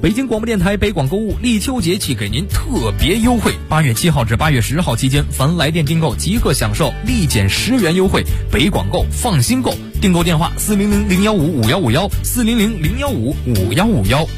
北京广播电台北广购物立秋节气给您特别优惠，8月7号至8月10号期间，凡来电订购即可享受立减10元优惠。北广购放心购，订购电话400-015-5151，400-015-5151。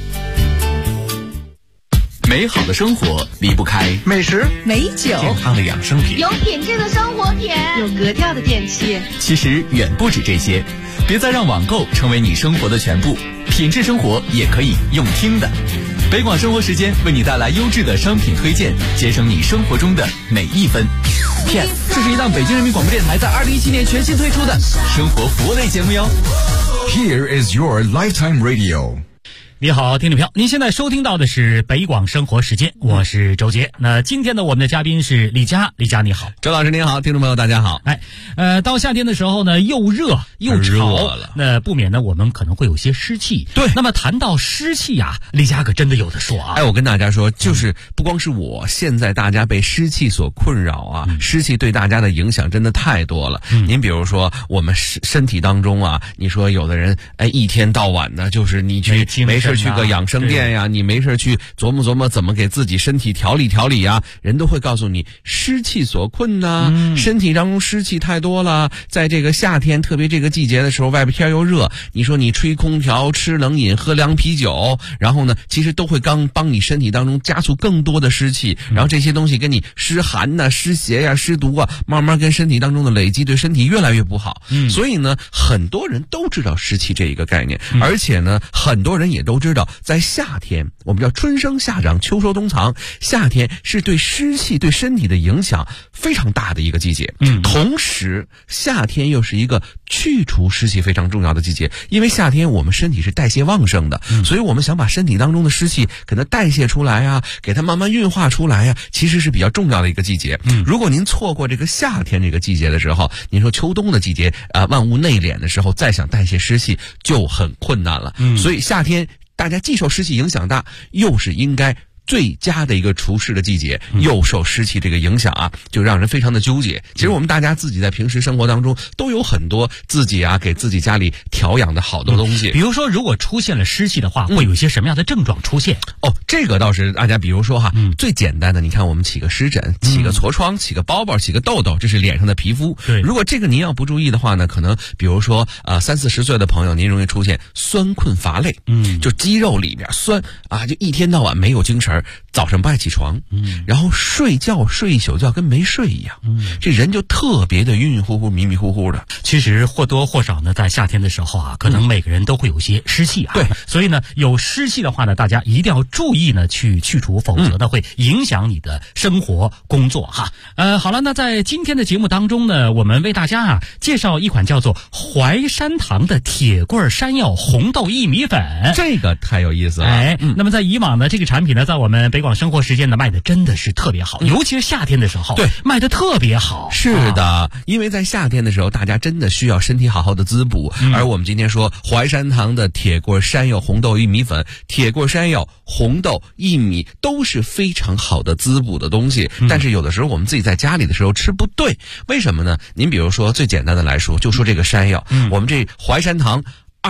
美好的生活离不开美食、 美酒、 健康的养生品， 有品质的生活品， 有格调的电器。 其实远不止这些，别再让网购成为你生活的全部，品质生活也可以用听的。北广生活时间为你带来优质的商品推荐，节省你生活中的每一分。Yes， 这是一档北京人民广播电台在2017年全新推出的生活服务类节目哟。 Here is your lifetime radio。 你好，听众朋友，您现在收听到的是北广生活时间，我是周杰。那今天的我们的嘉宾是李佳，李佳你好。 周老师您好，听众朋友大家好。 到夏天的时候呢，又热又潮了，那不免呢我们可能会有些湿气。 对， 那么谈到湿气啊，李佳可真的有的说啊。 我跟大家说，就是不光是我，现在大家被湿气所困扰啊，湿气对大家的影响真的太多了。您比如说我们身体当中啊，你说有的人一天到晚的就是你去没事去个养生店呀，你没事去琢磨琢磨怎么给自己身体调理调理呀，人都会告诉你湿气所困呐，身体当中湿气太多了，在这个夏天特别这个季节的时候，外边天又热，你说你吹空调、吃冷饮、喝凉啤酒，然后呢其实都会帮你身体当中加速更多的湿气，然后这些东西跟你湿寒呐、湿邪呀、湿毒啊，慢慢跟身体当中的累积，对身体越来越不好。所以呢很多人都知道湿气这一个概念，而且呢很多人也都知道在夏天，我们叫春生夏长秋收冬藏，夏天是对湿气对身体的影响非常大的一个季节。同时夏天又是一个去除湿气非常重要的季节，因为夏天我们身体是代谢旺盛的，所以我们想把身体当中的湿气给它代谢出来啊，给它慢慢运化出来啊，其实是比较重要的一个季节。如果您错过这个夏天这个季节的时候，您说秋冬的季节万物内敛的时候，再想代谢湿气就很困难了。所以夏天大家既受湿气影响大，又是应该最佳的一个除湿的季节，又受湿气这个影响啊，就让人非常的纠结。其实我们大家自己在平时生活当中都有很多自己给自己家里调养的好多东西。 比如说如果出现了湿气的话，会有一些什么样的症状出现？ 这个倒是大家比如说最简单的，你看我们起个湿疹、起个痤疮、起个包包、起个痘痘，这是脸上的皮肤。 对， 如果这个您要不注意的话呢，可能比如说30-40岁的朋友，您容易出现酸困乏累，就肌肉里边酸就一天到晚没有精神，早上不爱起床，然后睡觉睡一宿觉跟没睡一样，这人就特别的晕晕乎乎、迷迷糊糊的。 其实或多或少呢，在夏天的时候可能每个人都会有些湿气对， 所以呢，有湿气的话呢，大家一定要注意呢去除，否则呢会影响你的生活工作哈。好了，那在今天的节目当中呢，我们为大家介绍一款叫做淮山堂的铁棍山药红豆薏米粉， 这个太有意思了。 那么在以往呢，这个产品呢，在我们北广生活时间呢卖的真的是特别好，尤其是夏天的时候， 对， 卖的特别好。 是的，因为在夏天的时候，大家真的需要身体好好的滋补。而我们今天说淮山堂的铁棍山药红豆薏米粉，铁棍山药、红豆、薏米都是非常好的滋补的东西。但是有的时候我们自己在家里的时候吃不对，为什么呢？您比如说最简单的来说，就说这个山药，我们这淮山堂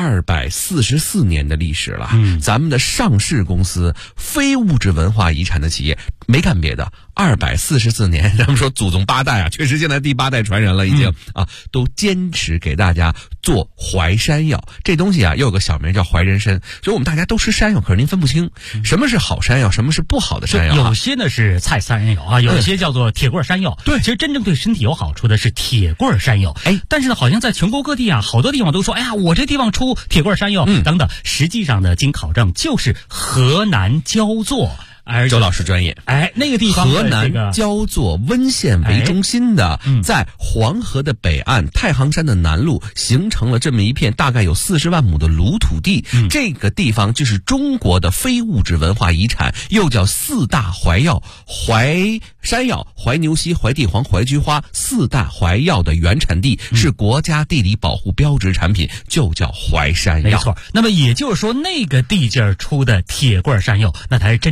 244年的历史了，咱们的上市公司，非物质文化遗产的企业，没干别的，244年，咱们说祖宗8代确实现在第8代传人了，已经都坚持给大家做淮山药。这东西又有个小名叫淮人参，所以我们大家都吃山药，可是您分不清什么是好山药，什么是不好的山药。 有些呢是菜山药有些叫做铁棍山药。对，其实真正对身体有好处的是铁棍山药。但是呢，好像在全国各地好多地方都说，我这地方出铁棍山药等等，实际上呢，经考证就是河南焦作。 周老师专业。 那个地方河南焦作温县为中心的，在黄河的北岸、太行山的南麓，形成了这么一片大概有40万亩的鲁土地。这个地方就是中国的非物质文化遗产，又叫4大淮药：淮山药、淮牛膝、淮地黄、淮菊花，4大淮药的原产地，是国家地理保护标志产品，就叫淮山药。 没错。那么也就是说，那个地界出的铁棍山药，那才是真正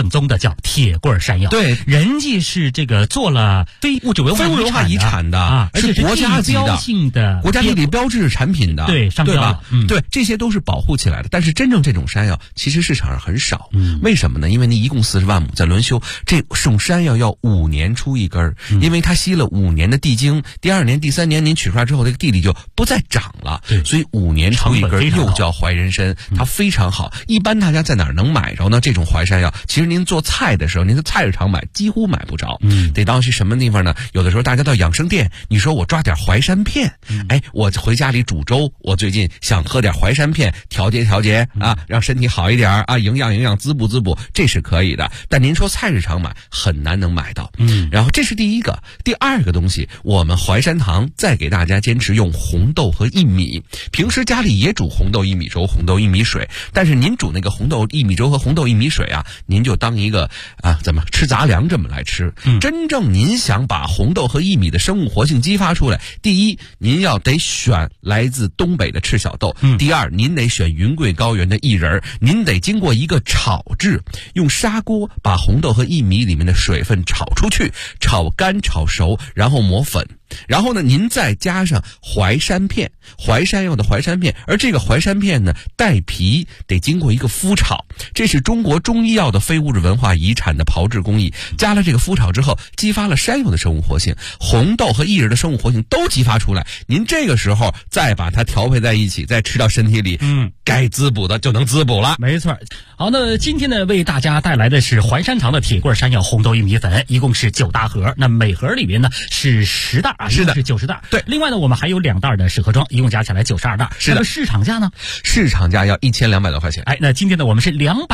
正宗的叫铁棍山药。 对， 人家是这个做了非物质文化遗产的啊， 而且是国家级的性的国家地理标志产品的， 对，商标了， 对，这些都是保护起来的。但是真正这种山药其实市场上很少，为什么呢？因为你一共40万亩在轮休，这种山药要5年出一根，因为它吸了5年的地精，第2年、第3年您取出来之后，这个地里就不再长了，所以5年出一根，又叫怀人参，它非常好。一般大家在哪儿能买着呢？这种淮山药，其实您做菜的时候，您在菜市场买几乎买不着，得到去什么地方呢？有的时候大家到养生店，你说我抓点淮山片，我回家里煮粥，我最近想喝点淮山片，调节调节啊，让身体好一点啊，营养滋补滋补，这是可以的。但您说菜市场买很难能买到，然后这是第一个。第二个东西，我们淮山堂再给大家坚持用红豆和薏米，平时家里也煮红豆薏米粥、红豆薏米水，但是您煮那个红豆薏米粥和红豆薏米水啊，您就当一个怎么吃杂粮这么来吃。真正您想把红豆和薏米的生物活性激发出来，第一，您要得选来自东北的赤小豆，第二，您得选云贵高原的薏仁，您得经过一个炒制，用砂锅把红豆和薏米里面的水分炒出去，炒干炒熟，然后磨粉。然后呢，您再加上淮山片，淮山药的淮山片，而这个淮山片呢，带皮，得经过一个麸炒，这是中国中医药的非物质文化遗产的炮制工艺。加了这个麸炒之后，激发了山药的生物活性，红豆和薏仁的生物活性都激发出来。您这个时候再把它调配在一起，再吃到身体里，该滋补的就能滋补了。 没错。好，那今天呢，为大家带来的是淮山堂的铁棍山药红豆薏米粉，一共是9大盒，那每盒里面呢是10袋。是的，是90袋。 对， 另外呢，我们还有2袋的适盒装，一共加起来92袋。 是的。 那么市场价呢？ 市场价要1200多块钱。 那今天呢，我们是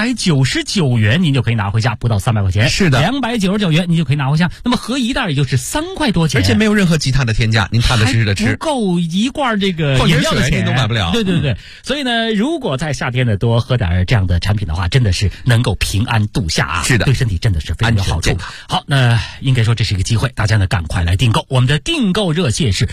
299元，您就可以拿回家，不到300块钱。 是的 ，299元您就可以拿回家。那么合一袋也就是3块多钱， 而且没有任何其他的添加，您踏踏实实的吃， 不够一罐这个饮料的钱， 您都买不了。 对。所以呢，如果在夏天呢多喝点这样的产品的话，真的是能够平安度夏啊。 是的， 对身体真的是非常有好处。好，那应该说这是一个机会，大家呢赶快来订购。我们的订购热线是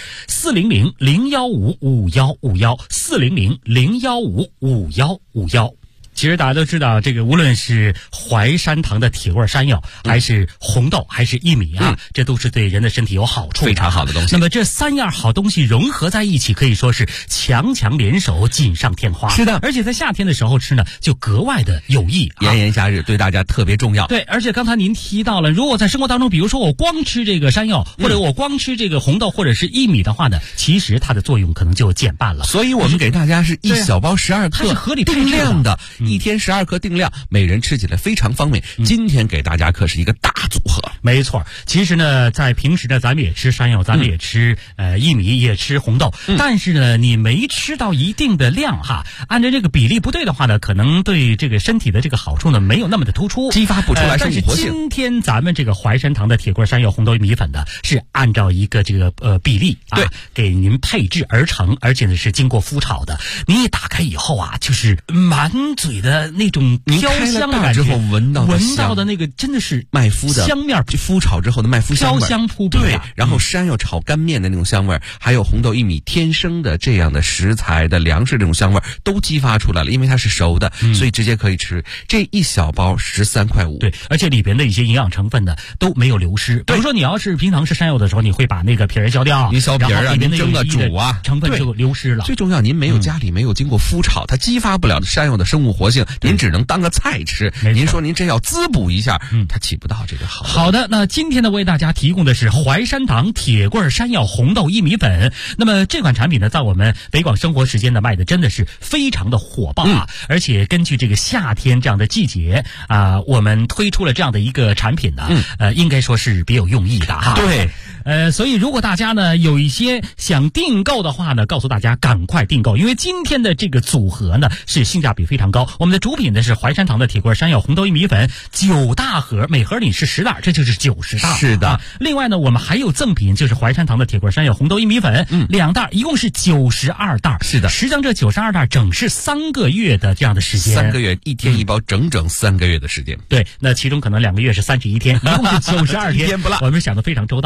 400-015-5151，400-015-5151。其实大家都知道，这个无论是淮山堂的铁棍山药，还是红豆，还是薏米啊，这都是对人的身体有好处的， 非常好的东西。 那么这3样好东西融合在一起，可以说是强强联手，锦上添花。 是的， 而且在夏天的时候吃呢，就格外的有益。 炎炎夏日对大家特别重要。 对，而且刚才您提到了，如果在生活当中，比如说我光吃这个山药，或者我光吃这个红豆或者是薏米的话呢，其实它的作用可能就减半了。 所以我们给大家是一小包12克， 它是合理定量的。1天12克定量，每人吃起来非常方便。今天给大家可是一个大组合。 没错，其实呢，在平时呢，咱们也吃山药，咱们也吃薏米，也吃红豆，但是呢，你没吃到一定的量哈，按照这个比例不对的话呢，可能对这个身体的这个好处呢，没有那么的突出， 激发不出来生物活性。 但是今天咱们这个淮山堂的铁棍山药红豆米粉呢，是按照一个这个比例对给您配制而成，而且呢是经过麸炒的。你一打开以后啊，就是满嘴的那种飘香的感觉， 之后闻到的那个真的是麦麸的香面， 麸炒之后的麦麸香味， 飘香扑鼻。 对，然后山药炒干面的那种香味，还有红豆薏米天生的这样的食材的粮食这种香味都激发出来了，因为它是熟的，所以直接可以吃。这一小包13.5块。 对，而且里边的一些营养成分呢都没有流失。比如说你要是平常吃山药的时候，你会把那个皮儿削掉， 你削皮儿啊，您蒸啊煮啊， 成分就流失了。 最重要，您没有家里没有经过麸炒，它激发不了山药的生物活性，您只能当个菜吃。您说您这要滋补一下，它起不到这个好。 好的，那今天呢为大家提供的是淮山堂铁棍山药红豆薏米粉。那么这款产品呢，在我们北广生活时间呢卖的真的是非常的火爆啊！而且根据这个夏天这样的季节啊，我们推出了这样的一个产品呢，应该说是别有用意的哈。 对。 所以如果大家呢有一些想订购的话呢，告诉大家赶快订购，因为今天的这个组合呢是性价比非常高。我们的主品呢是淮山堂的铁棍山药红豆薏米粉9大盒，每盒里是10袋，这就是90袋。 是的。 另外呢，我们还有赠品，就是淮山堂的铁棍山药红豆薏米粉2袋，一共是92袋。 是的。 实际上这92袋整是3个月的这样的时间 ，3个月1天1包，整整3个月的时间。 对，那其中可能2个月是31天，一共是92天。 一天不落。 我们想的非常周到啊。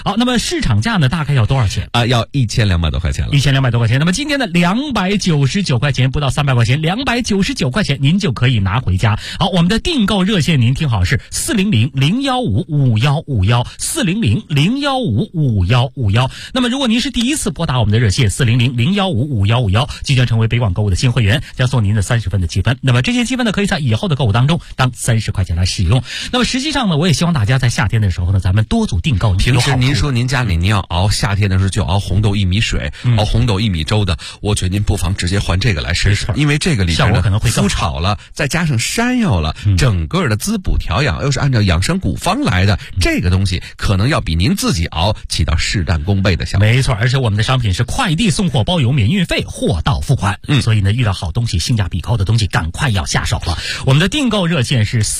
好，那么市场价呢大概要多少钱？ 要1200多块钱了。 1200多块钱。那么今天的299块钱，不到300块钱，299块钱您就可以拿回家。好，我们的订购热线您听好是400-015-5151，400-015-5151。那么如果您是第一次拨打我们的热线400-015-5151，即将成为北广购物的新会员，将送您的30分的积分。那么这些积分呢，可以在以后的购物当中当30块钱来使用。那么实际上呢，我也希望大家在夏天的时候呢，咱们多组订购。 平时您说您家里您要熬夏天的时候就熬红豆薏米水，熬红豆薏米粥的，我觉得您不妨直接换这个来试试，因为这个里边呢麸炒了，再加上山药了，整个的滋补调养又是按照养生古方来的，这个东西可能要比您自己熬起到事半功倍的效果。 没错，而且我们的商品是快递送货包邮免运费，货到付款。所以呢，遇到好东西、性价比高的东西，赶快要下手了。我们的订购热线是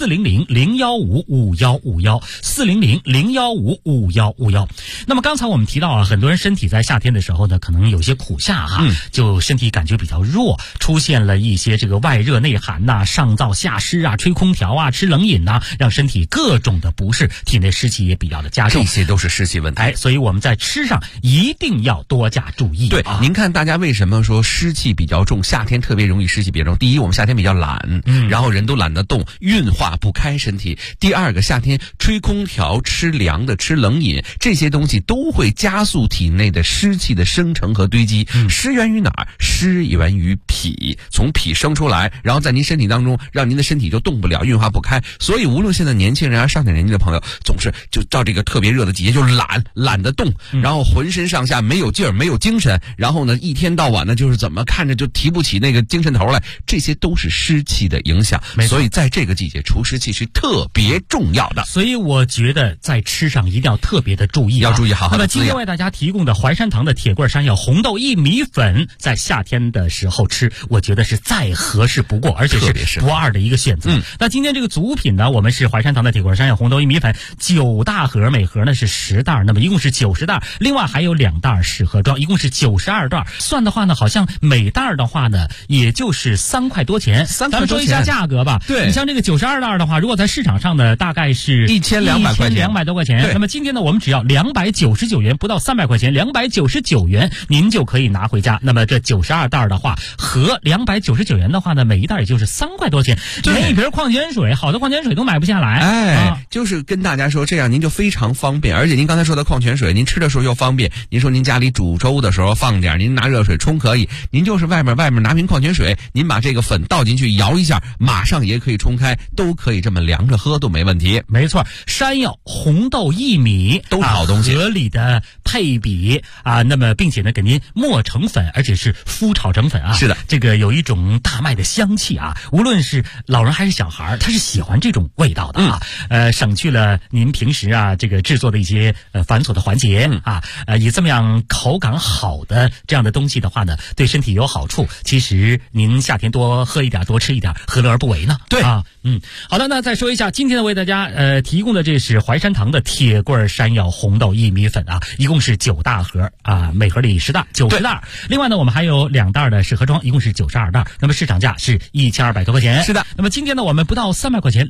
400-015-5151，400-015-5151。那么刚才我们提到啊，很多人身体在夏天的时候呢，可能有些苦夏就身体感觉比较弱，出现了一些这个外热内寒呐、上燥下湿啊、吹空调啊、吃冷饮呐，让身体各种的不适，体内湿气也比较的加重， 这些都是湿气问题。 所以我们在吃上一定要多加注意。 对，您看大家为什么说湿气比较重，夏天特别容易湿气比较重？第一，我们夏天比较懒，然后人都懒得动，运化不开身体。第二个，夏天吹空调、吃凉的、吃冷饮，这些东西都会加速体内的湿气的生成和堆积。湿源于哪儿？湿源于脾，从脾生出来，然后在您身体当中，让您的身体就动不了，运化不开。所以无论现在年轻人上点年纪的朋友，总是就到这个特别热的季节就懒得动，然后浑身上下没有劲儿，没有精神，然后呢一天到晚呢就是怎么看着就提不起那个精神头来，这些都是湿气的影响。所以在这个季节除湿气是特别重要的。 所以我觉得在吃上一定要特别的注意， 要注意好好的。 那么今天为大家提供的淮山堂的铁棍山药红豆薏米粉，在夏天的时候吃，我觉得是再合适不过，而且是不二的一个选择。那今天这个组品呢，我们是淮山堂的铁棍山药红豆薏米粉9大盒，每盒呢是10袋，那么一共是90袋，另外还有2袋试盒装，一共是92袋。算的话呢，好像每袋的话呢，也就是3块多钱。咱们说一下价格吧。 对， 你像这个92袋的话，如果在市场上呢，大概是 1200块钱 ，1200多块钱。那么今天呢，我们只要299元，不到300块钱，299元您就可以拿回家。那么这92袋的话，和299元的话呢，每一袋也就是3块多钱，连一瓶矿泉水，好的矿泉水都买不下来。 就是跟大家说，这样您就非常方便，而且您刚才说的矿泉水，您吃的时候又方便。您说您家里煮粥的时候放点，您拿热水冲可以，您就是外面拿瓶矿泉水，您把这个粉倒进去摇一下，马上也可以冲开，都可以这么凉着喝都没问题。 没错，山药、红豆、薏米都是好东西， 合理的配比那么并且呢给您磨成粉，而且是麸炒成粉是的， 这个有一种大麦的香气无论是老人还是小孩，他是喜欢这种味道的省去了您平时这个制作的一些繁琐的环节以这么样口感好的这样的东西的话呢，对身体有好处。其实您夏天多喝一点，多吃一点，何乐而不为呢？ 对好的，那再说一下今天的为大家提供的这是淮山堂的铁棍山药红豆薏米粉一共是9大盒每盒里10袋，90袋。另外呢，我们还有2袋的试盒装，一共是92袋。那么市场价是1200多块钱。 是的。 那么今天呢，我们不到300块钱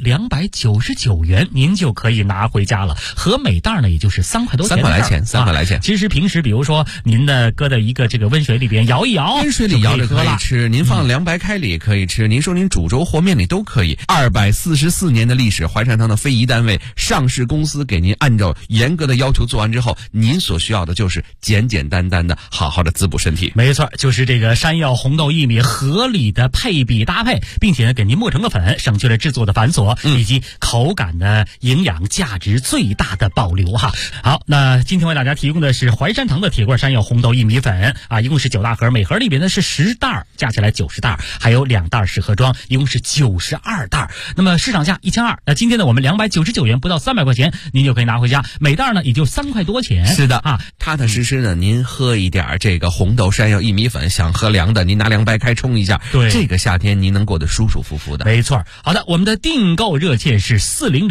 ，299元您就可以拿回家了，和每袋呢也就是3块多钱，3 块来钱。 其实平时比如说您的搁在一个这个温水里边摇一摇， 温水里摇着可以吃，您放凉白开里也可以吃，您说您煮粥和面里都可以。244年的历史，淮山堂的非遗单位上市公司给您按照严格的要求做完之后，您所需要的就是简简单单的好好的滋补身体。 没错，就是这个山药、红豆、薏米合理的配比搭配，并且呢给您磨成个粉，省去了制作的繁琐，以及口感的营养价值最大的保留好，那今天为大家提供的是淮山堂的铁棍山药红豆薏米粉一共是9大盒，每盒里边呢是10袋，加起来90袋，还有2袋试盒装，一共是92袋。那么市场价1200，那今天呢我们299元，不到300块钱您就可以拿回家，每袋呢也就3块多钱。 是的踏踏实实的您喝一点这个红豆山药薏米粉，想喝凉的您拿凉白开冲一下， 对， 这个夏天您能过得舒舒服服的。 没错。好的，我们的订购热线是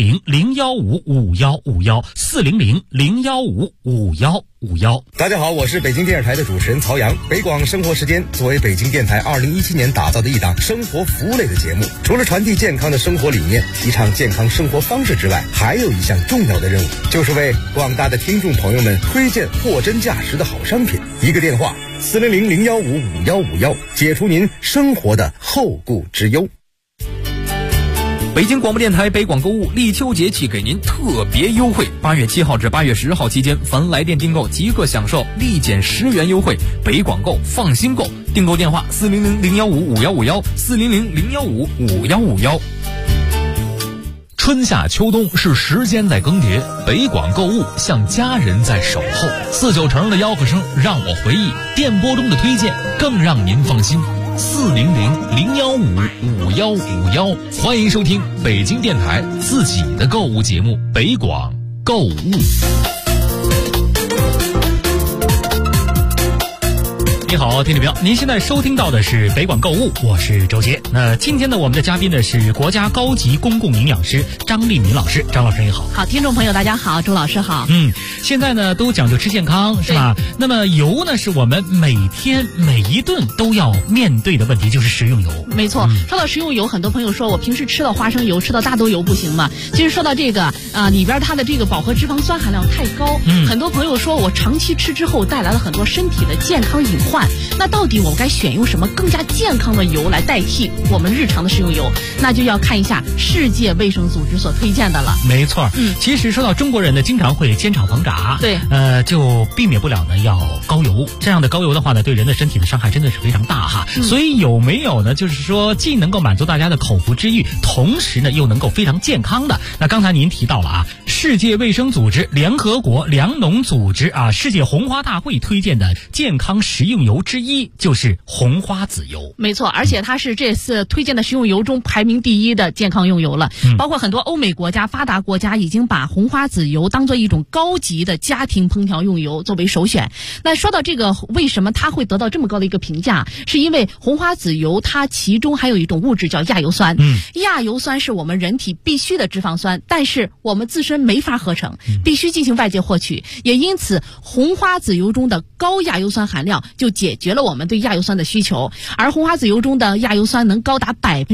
400-015-5151，400-015-5151。 大家好，我是北京电视台的主持人曹阳。北广生活时间作为北京电台2017年打造的一档生活服务类的节目，除了传递健康的生活理念，提倡健康生活方式之外，还有一项重要的任务，就是为广大大的听众朋友们推荐货真价实的好商品。一个电话400-015-5151，解除您生活的后顾之忧。 北京广播电台北广购物立秋节气给您特别优惠，8月7号至8月10号期间，凡来电订购即可享受立减10元优惠。北广购，放心购，订购电话400-015-5151，400-015-5151。 春夏秋冬是时间在更迭，北广购物像家人在守候。49成的吆喝声让我回忆，电波中的推荐更让您放心。400-015-5151，欢迎收听北京电台自己的购物节目《北广购物》。 你好，听众朋友，您现在收听到的是北广购物，我是周杰。那今天呢，我们的嘉宾呢是国家高级公共营养师张丽敏老师。张老师你好。 好，听众朋友大家好，周老师好。 现在呢都讲究吃健康，是吧？那么油呢是我们每天每一顿都要面对的问题，就是食用油。 没错，说到食用油，很多朋友说我平时吃到花生油、吃到大豆油不行吗？其实说到这个里边它的这个饱和脂肪酸含量太高，很多朋友说我长期吃之后带来了很多身体的健康隐患。那到底我该选用什么更加健康的油来代替我们日常的食用油？那就要看一下世界卫生组织所推荐的了。 没错，其实说到中国人呢，经常会煎炒烹炸， 对， 就避免不了呢要高油。这样的高油的话呢，对人的身体的伤害真的是非常大哈。所以有没有呢？就是说既能够满足大家的口腹之欲，同时呢又能够非常健康的。那刚才您提到了世界卫生组织、联合国粮农组织世界红花大会推荐的健康食用油之一就是红花籽油。 没错，而且它是这次推荐的食用油中排名第1的健康用油了。包括很多欧美国家、发达国家已经把红花籽油当做一种高级的家庭烹调用油作为首选。那说到这个，为什么它会得到这么高的一个评价？是因为红花籽油它其中还有一种物质叫亚油酸。亚油酸是我们人体必须的脂肪酸，但是我们自身没法合成，必须进行外界获取。也因此，红花籽油中的高亚油酸含量就解决了我们对亚油酸的需求。而红花籽油中的亚油酸能高达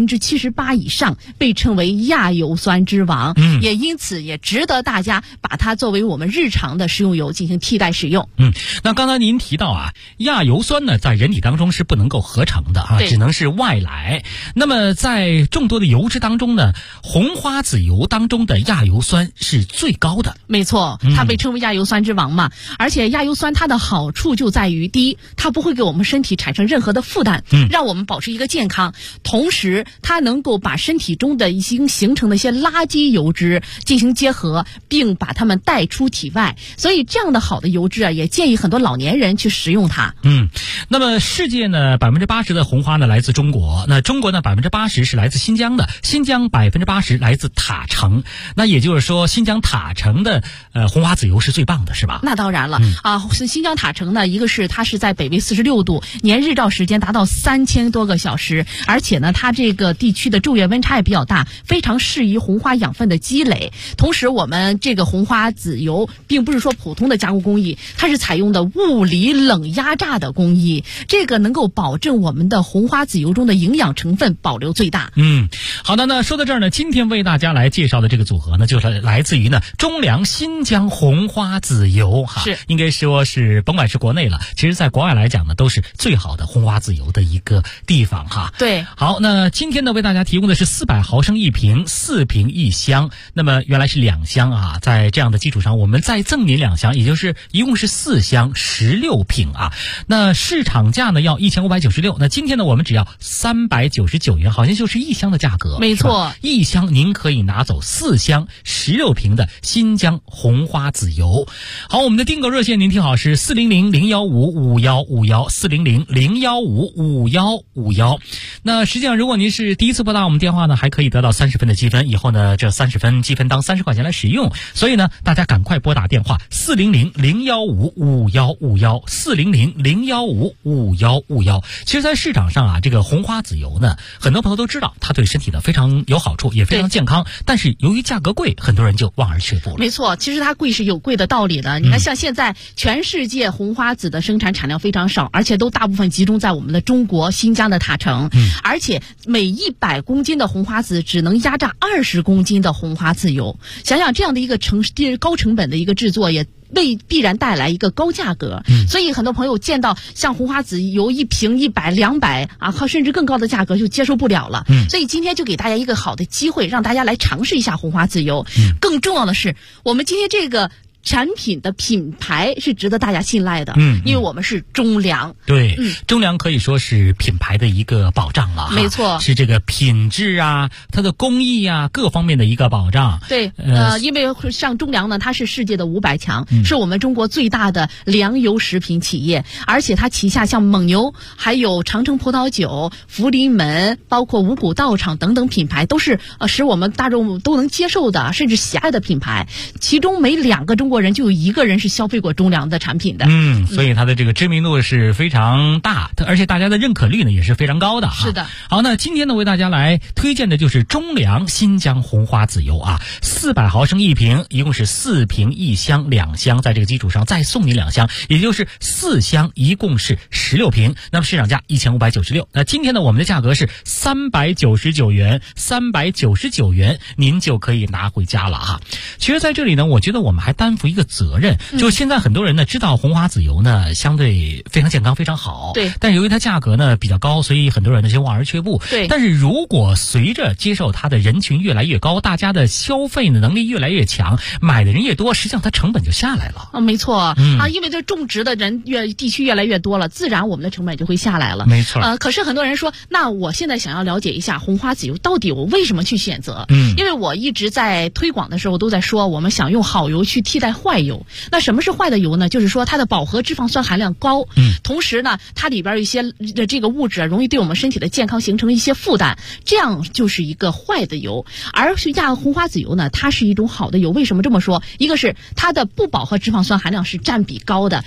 78%以上，被称为亚油酸之王。也因此也值得大家把它作为我们日常的食用油进行替代使用。 那刚才您提到亚油酸呢在人体当中是不能够合成的只能是外来。那么在众多的油脂当中呢，红花籽油当中的亚油酸是最高的。 没错，它被称为亚油酸之王嘛。而且亚油酸它的好处就在于，第一，它不会给我们身体产生任何的负担，让我们保持一个健康。同时它能够把身体中的已经形成的一些垃圾油脂进行结合，并把它们带出体外。所以这样的好的油脂也建议很多老年人去食用它。 那么世界呢80%的红花呢来自中国，那中国呢80%是来自新疆的，新疆80%来自塔城。那也就是说新疆塔城的红花籽油是最棒的，是吧？ 那当然了新疆塔城呢，一个是它是在北纬46度，年日照时间达到3000多个小时，而且呢它这个地区的昼夜温差也比较大，非常适宜红花养分的积累。同时我们这个红花籽油并不是说普通的加工工艺，它是采用的物理冷压榨的工艺，这个能够保证我们的红花籽油中的营养成分保留最大。 好的，那说到这儿呢，今天为大家来介绍的这个组合呢，就是来自于呢中粮新疆红花籽油是应该说是甭管是国内了，其实在国外来讲呢，都是最好的红花籽油的一个地方对， 好，那今天呢为大家提供的是400毫升1瓶，4瓶1箱。那么原来是2箱在这样的基础上，我们再赠您2箱，也就是一共是4箱16瓶那市场价呢要1596，那今天呢我们只要399元，好像就是1箱的价格。 没错 ，1箱您可以拿走4箱16瓶的新疆红花籽油。好，我们的订购热线您听好，是400-015-5151，400-015-5151。那实际上如果您是第一次拨打我们电话呢，还可以得到30分的积分，以后呢这30分积分当30块钱来使用。所以呢大家赶快拨打电话400-015-5151，400-015-5151。其实在市场上这个红花籽油呢，很多朋友都知道它对身体呢非常有好处，也非常健康，但是由于价格贵，很多人就忘望而却步了。 没错，其实它贵是有贵的道理的。你看，像现在全世界红花籽的生产产量非常少，而且都大部分集中在我们的中国新疆的塔城，而且每100公斤的红花籽只能压榨20公斤的红花籽油。想想这样的一个高成本的一个制作，也必然带来一个高价格。所以很多朋友见到像红花籽油1瓶100、200啊，甚至更高的价格就接受不了了。所以今天就给大家一个好的机会，让大家来尝试一下红花籽油。更重要的是，我们今天这个产品的品牌是值得大家信赖的，因为我们是中粮。 对，中粮可以说是品牌的一个保障了， 没错， 是这个品质啊，它的工艺啊，各方面的一个保障。 对，因为像中粮呢，它是世界的500强，是我们中国最大的粮油食品企业，而且它旗下像蒙牛、还有长城葡萄酒、福临门，包括五谷道场等等品牌，都是使我们大众都能接受的，甚至喜爱的品牌。其中每2个中国人就有1个人是消费过中粮的产品的。 所以它的这个知名度是非常大，而且大家的认可率呢也是非常高的。 是的。 好，那今天呢为大家来推荐的就是中粮新疆红花籽油啊，400毫升1瓶，一共是4瓶1箱2箱，在这个基础上再送你2箱，也就是4箱，一共是16瓶。那么市场价1596，那今天呢我们的价格是399元，399元您就可以拿回家了哈。其实在这里呢，我觉得我们还担负一个责任，就是现在很多人呢知道红花籽油呢相对非常健康非常好， 对， 但是由于它价格呢比较高，所以很多人呢就望而却步。 对，但是如果随着接受它的人群越来越高，大家的消费的能力越来越强，买的人越多，实际上它成本就下来了。 没错，因为这种植的人地区越来越多了，自然我们的成本就会下来了。 没错。 可是很多人说，那我现在想要了解一下红花籽油到底我为什么去选择？因为我一直在推广的时候都在说，我们想用好油去替代坏油。那什么是坏的油呢？就是说它的饱和脂肪酸含量高，同时呢它里边有一些这个物质容易对我们身体的健康形成一些负担，这样就是一个坏的油。而红花籽油呢，它是一种好的油。为什么这么说？一个是它的不饱和脂肪酸含量是占比高的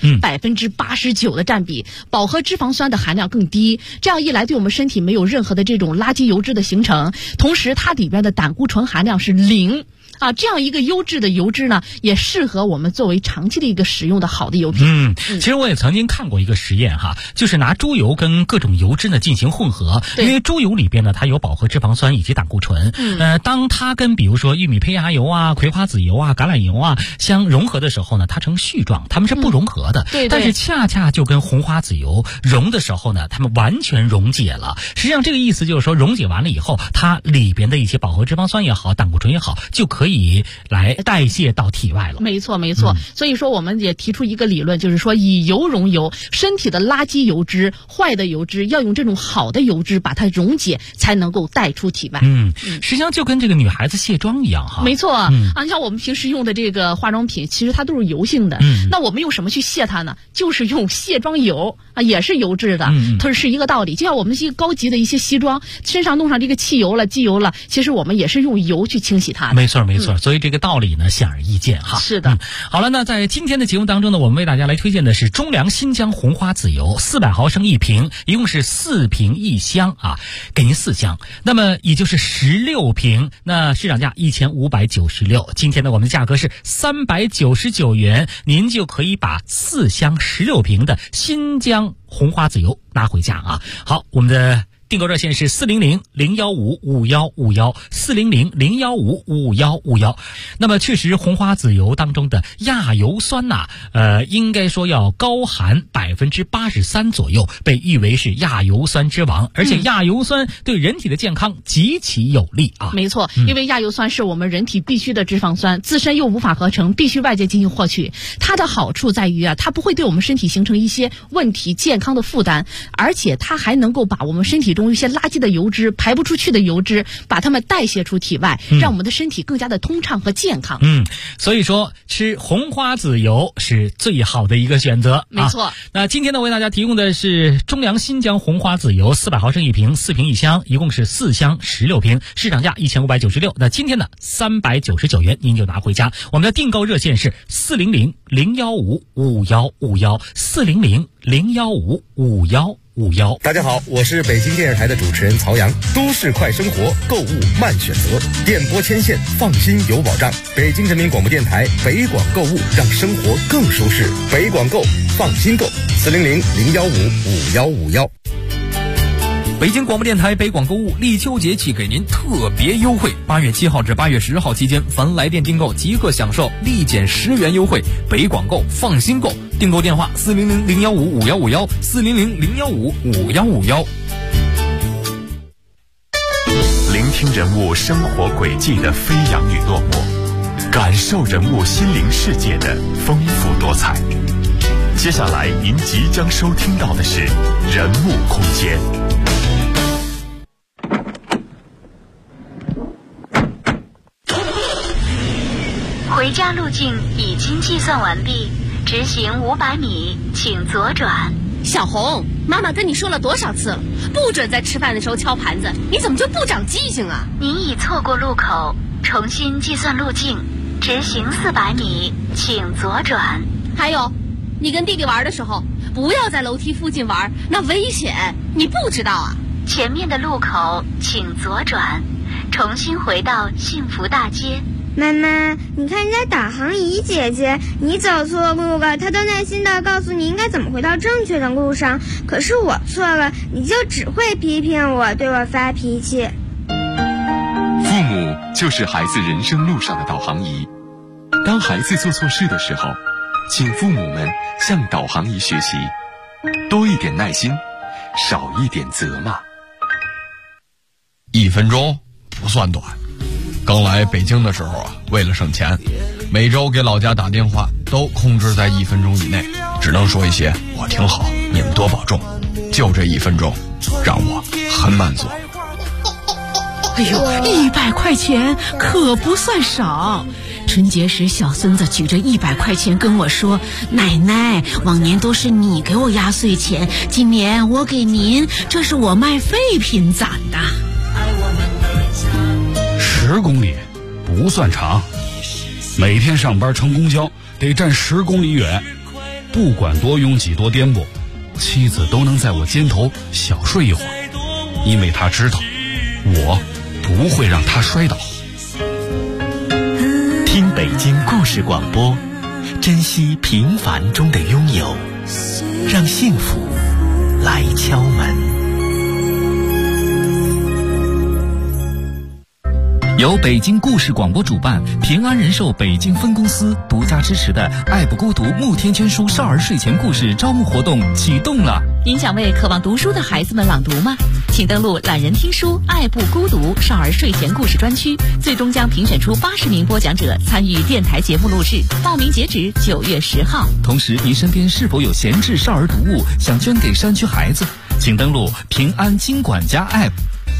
，89%的占比，饱和脂肪酸的含量更低。这样一来，对我们身体没有任何的这种垃圾油脂的形成，同时它里边的胆固醇含量是0。这样一个优质的油脂呢，也适合我们作为长期的一个使用的好的油品。 其实我也曾经看过一个实验哈，就是拿猪油跟各种油脂呢进行混合，因为猪油里边呢它有饱和脂肪酸以及胆固醇，当它跟比如说玉米胚芽油啊、葵花籽油啊、橄榄油啊相融合的时候呢，它成絮状，它们是不融合的。 对， 但是恰恰就跟红花籽油融的时候呢，它们完全溶解了。实际上这个意思就是说，溶解完了以后，它里边的一些饱和脂肪酸也好、胆固醇也好，就可以来代谢到体外了。 没错。所以说我们也提出一个理论，就是说以油溶油，身体的垃圾油脂、坏的油脂要用这种好的油脂把它溶解，才能够带出体外。 实际上就跟这个女孩子卸妆一样哈。 没错你像我们平时用的这个化妆品，其实它都是油性的。那我们用什么去卸它呢？就是用卸妆油也是油质的，它是一个道理。就像我们一些高级的一些西装，身上弄上这个汽油了、机油了，其实我们也是用油去清洗它的。 没错。所以这个道理呢显而易见哈。 是的。 好了，那在今天的节目当中呢，我们为大家来推荐的是中粮新疆红花籽油，400毫升1瓶，一共是4瓶1箱啊，给您4箱，那么也就是16瓶，那市场价1596。今天呢我们的价格是399元，您就可以把4箱16瓶的新疆红花籽油拿回家啊。好，我们的订购热线是400-015-5151，400-015-5151。那么确实红花籽油当中的亚油酸应该说要高含83%左右，被誉为是亚油酸之王，而且亚油酸对人体的健康极其有利啊。 没错，因为亚油酸是我们人体必须的脂肪酸，自身又无法合成，必须外界进行获取。它的好处在于它不会对我们身体形成一些问题、健康的负担，而且它还能够把我们身体中一些垃圾的油脂、排不出去的油脂，把它们代谢出体外，让我们的身体更加的通畅和健康。 所以说吃红花籽油是最好的一个选择。 没错。 那今天呢为大家提供的是中粮新疆红花籽油，400毫升1瓶，4瓶1箱，一共是4箱16瓶，市场价1596。那今天呢399元您就拿回家。我们的订购热线是400-015-5151，400-015-5151。 5151。 大家好，我是北京电视台的主持人曹阳。都市快生活，购物慢选择，电波牵线，放心有保障。北京人民广播电台北广购物，让生活更舒适。北广购，放心购，400-015-5151。 北京广播电台北广购物立秋节气给您特别优惠，8月7号至8月10号期间，凡来电订购即刻享受立减10元优惠。北广购，放心购，订购电话400-015-5151，400-015-5151。 聆听人物生活轨迹的飞扬与落寞，感受人物心灵世界的丰富多彩。接下来您即将收听到的是人物空间。 回家路径已经计算完毕，直行500米，请左转。 小红，妈妈跟你说了多少次了，不准在吃饭的时候敲盘子，你怎么就不长记性啊？ 您已错过路口，重新计算路径，直行400米，请左转。 还有，你跟弟弟玩的时候，不要在楼梯附近玩，那危险，你不知道啊？ 前面的路口请左转，重新回到幸福大街。 妈妈，你看人家导航仪姐姐，你走错路了，她都耐心地告诉你应该怎么回到正确的路上。可是我错了，你就只会批评我，对我发脾气。 父母就是孩子人生路上的导航仪。当孩子做错事的时候，请父母们向导航仪学习，多一点耐心，少一点责骂。 1分钟不算短。刚来北京的时候啊，为了省钱，每周给老家打电话都控制在1分钟以内，只能说一些我挺好，你们多保重，就这1分钟让我很满足。 哎呦，100块钱可不算少。春节时小孙子举着100块钱跟我说，奶奶，往年都是你给我压岁钱，今年我给您，这是我卖废品攒的。 10公里不算长，每天上班乘公交得站10公里远，不管多拥挤多颠簸，妻子都能在我肩头小睡一会儿，因为她知道我不会让她摔倒。 听北京故事广播，珍惜平凡中的拥有，让幸福来敲门。 由北京故事广播主办，平安人寿北京分公司独家支持的爱不孤独慕天圈书少儿睡前故事招募活动启动了。 您想为渴望读书的孩子们朗读吗？请登录懒人听书爱不孤独少儿睡前故事专区，最终将评选出80名播讲者参与电台节目录制，报名截止9月10号。 同时，您身边是否有闲置少儿读物想捐给山区孩子？请登录平安金管家 App。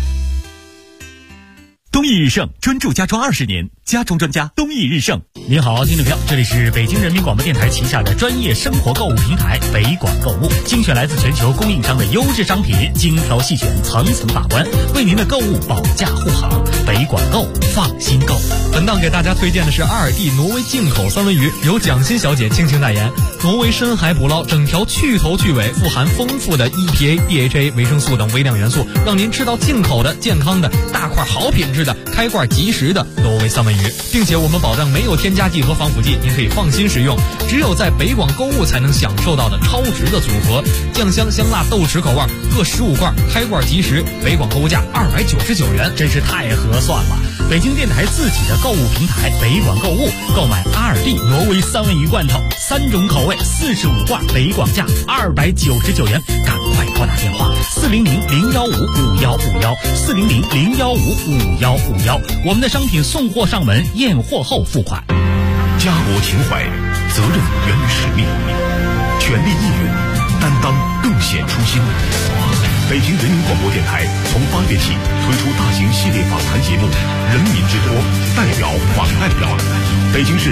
东益日盛，专注家装20年，家装专家东益日盛。 您好，听众朋友，这里是北京人民广播电台旗下的专业生活购物平台北广购物，精选来自全球供应商的优质商品，精挑细选，层层把关，为您的购物保驾护航。北广购，放心购。 本档给大家推荐的是阿尔蒂挪威进口三文鱼，由蒋欣小姐倾情代言。挪威深海捕捞，整条去头去尾，富含丰富的 EPA、DHA、维生素等微量元素，让您吃到进口的、健康的、大块好品质的、开罐即食的挪威三文鱼，并且我们保证没有添加剂和防腐剂，您可以放心食用。只有在北广购物才能享受到的超值的组合，酱香香辣豆豉口味各15罐，开罐即食，北广购物价299元， 真是太合算了。北京电台自己的购物平台北广购物，购买阿尔蒂挪威三文鱼罐头，3种口味，45罐，北广价299元，赶快拨打电话400-015-5151，400-015-5151，我们的商品送货上门，验货后付款。 家国情怀，责任源于使命，全力应援，担当更显初心。北京人民广播电台从8月起推出大型系列访谈节目《人民之国》，代表访代表，北京市